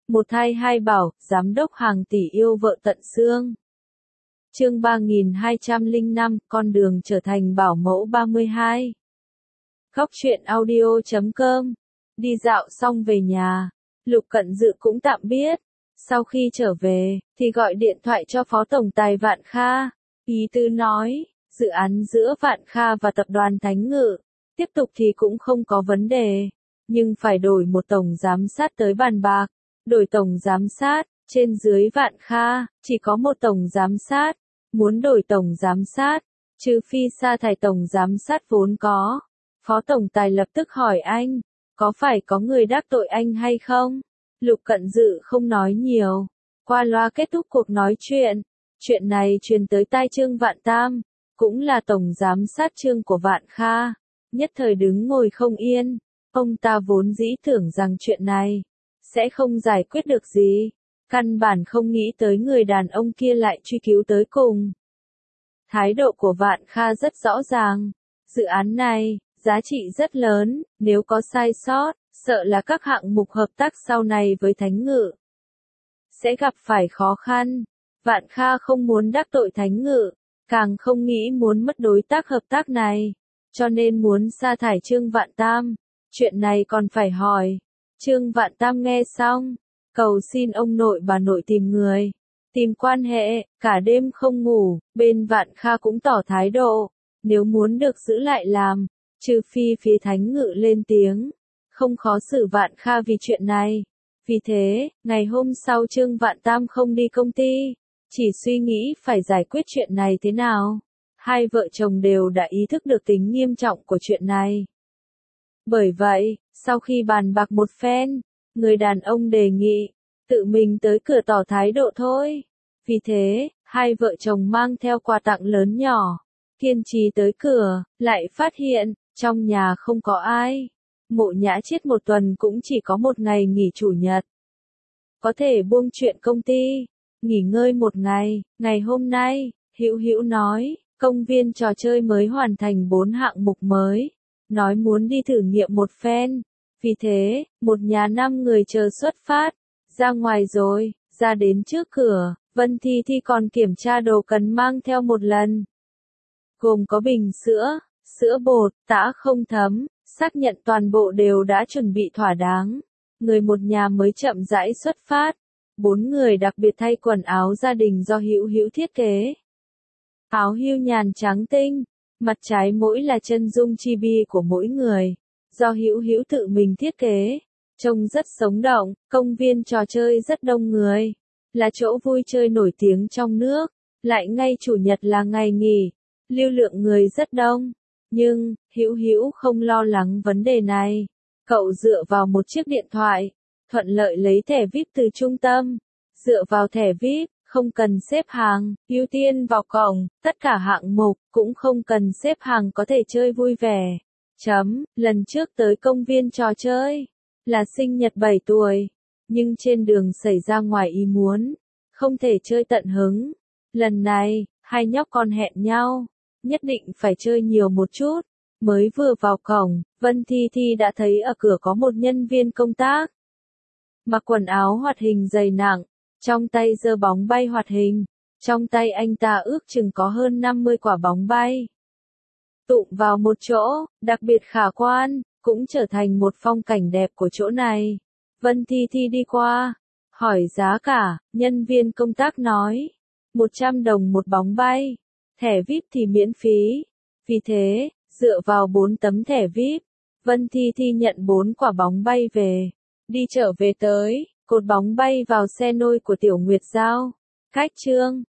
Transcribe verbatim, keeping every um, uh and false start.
Một thai hai bảo, giám đốc hàng tỷ yêu vợ tận xương. Chương ba nghìn hai trăm lẻ năm, con đường trở thành bảo mẫu ba mươi hai. Góc truyện audio chấm com. Đi dạo xong về nhà, Lục Cận Dự cũng tạm biết. Sau khi trở về, thì gọi điện thoại cho Phó Tổng Tài Vạn Kha. Ý tứ nói, dự án giữa Vạn Kha và tập đoàn Thánh Ngự, tiếp tục thì cũng không có vấn đề. Nhưng phải đổi một tổng giám sát tới bàn bạc. Đổi tổng giám sát, trên dưới Vạn Kha, chỉ có một tổng giám sát. Muốn đổi tổng giám sát, trừ phi sa thải tổng giám sát vốn có. Phó Tổng Tài lập tức hỏi anh, có phải có người đắc tội anh hay không? Lục Cận Dự không nói nhiều, qua loa kết thúc cuộc nói chuyện. Chuyện này truyền tới tai Trương Vạn Tam, cũng là tổng giám sát Trương của Vạn Kha, nhất thời đứng ngồi không yên. Ông ta vốn dĩ tưởng rằng chuyện này sẽ không giải quyết được gì, căn bản không nghĩ tới người đàn ông kia lại truy cứu tới cùng. Thái độ của Vạn Kha rất rõ ràng, dự án này, giá trị rất lớn, nếu có sai sót, sợ là các hạng mục hợp tác sau này với Thánh Ngự sẽ gặp phải khó khăn. Vạn Kha không muốn đắc tội Thánh Ngự, càng không nghĩ muốn mất đối tác hợp tác này, cho nên muốn sa thải Trương Vạn Tam. Chuyện này còn phải hỏi. Trương Vạn Tam nghe xong, cầu xin ông nội bà nội tìm người, tìm quan hệ, cả đêm không ngủ. Bên Vạn Kha cũng tỏ thái độ, nếu muốn được giữ lại làm, trừ phi phía Thánh Ngự lên tiếng, không khó xử Vạn Kha vì chuyện này. Vì thế, ngày hôm sau Trương Vạn Tam không đi công ty, chỉ suy nghĩ phải giải quyết chuyện này thế nào. Hai vợ chồng đều đã ý thức được tính nghiêm trọng của chuyện này. Bởi vậy, sau khi bàn bạc một phen, người đàn ông đề nghị, tự mình tới cửa tỏ thái độ thôi. Vì thế, hai vợ chồng mang theo quà tặng lớn nhỏ, kiên trì tới cửa, lại phát hiện, trong nhà không có ai. Mộ Nhã Chiết một tuần cũng chỉ có một ngày nghỉ chủ nhật. Có thể buông chuyện công ty, nghỉ ngơi một ngày. Ngày hôm nay, Hữu Hữu nói, công viên trò chơi mới hoàn thành bốn hạng mục mới, nói muốn đi thử nghiệm một phen. Vì thế, một nhà năm người chờ xuất phát, ra ngoài rồi, ra đến trước cửa, Vân Thi Thi còn kiểm tra đồ cần mang theo một lần. Gồm có bình sữa, sữa bột, tã không thấm, xác nhận toàn bộ đều đã chuẩn bị thỏa đáng. Người một nhà mới chậm rãi xuất phát. Bốn người đặc biệt thay quần áo gia đình do Hữu Hữu thiết kế. Áo hưu nhàn trắng tinh, mặt trái mỗi là chân dung chibi của mỗi người, do Hữu Hữu tự mình thiết kế, trông rất sống động. Công viên trò chơi rất đông người, là chỗ vui chơi nổi tiếng trong nước, lại ngay chủ nhật là ngày nghỉ, lưu lượng người rất đông. Nhưng, Hữu Hữu không lo lắng vấn đề này, cậu dựa vào một chiếc điện thoại, thuận lợi lấy thẻ vi ai pi từ trung tâm, dựa vào thẻ vi ai pi. Không cần xếp hàng, ưu tiên vào cổng, tất cả hạng mục, cũng không cần xếp hàng có thể chơi vui vẻ. Chấm, lần trước tới công viên trò chơi, là sinh nhật bảy tuổi, nhưng trên đường xảy ra ngoài ý muốn, không thể chơi tận hứng. Lần này, hai nhóc con hẹn nhau, nhất định phải chơi nhiều một chút. Mới vừa vào cổng, Vân Thi Thi đã thấy ở cửa có một nhân viên công tác. Mặc quần áo hoạt hình dày nặng, trong tay giơ bóng bay hoạt hình, trong tay anh ta ước chừng có hơn năm mươi quả bóng bay. Tụm vào một chỗ, đặc biệt khả quan, cũng trở thành một phong cảnh đẹp của chỗ này. Vân Thi Thi đi qua, hỏi giá cả, nhân viên công tác nói, một trăm đồng một bóng bay, thẻ vi ai pi thì miễn phí. Vì thế, dựa vào bốn tấm thẻ vi ai pi, Vân Thi Thi nhận bốn quả bóng bay về, đi trở về tới. Cột bóng bay vào xe nôi của Tiểu Nguyệt Giao. Cách Trương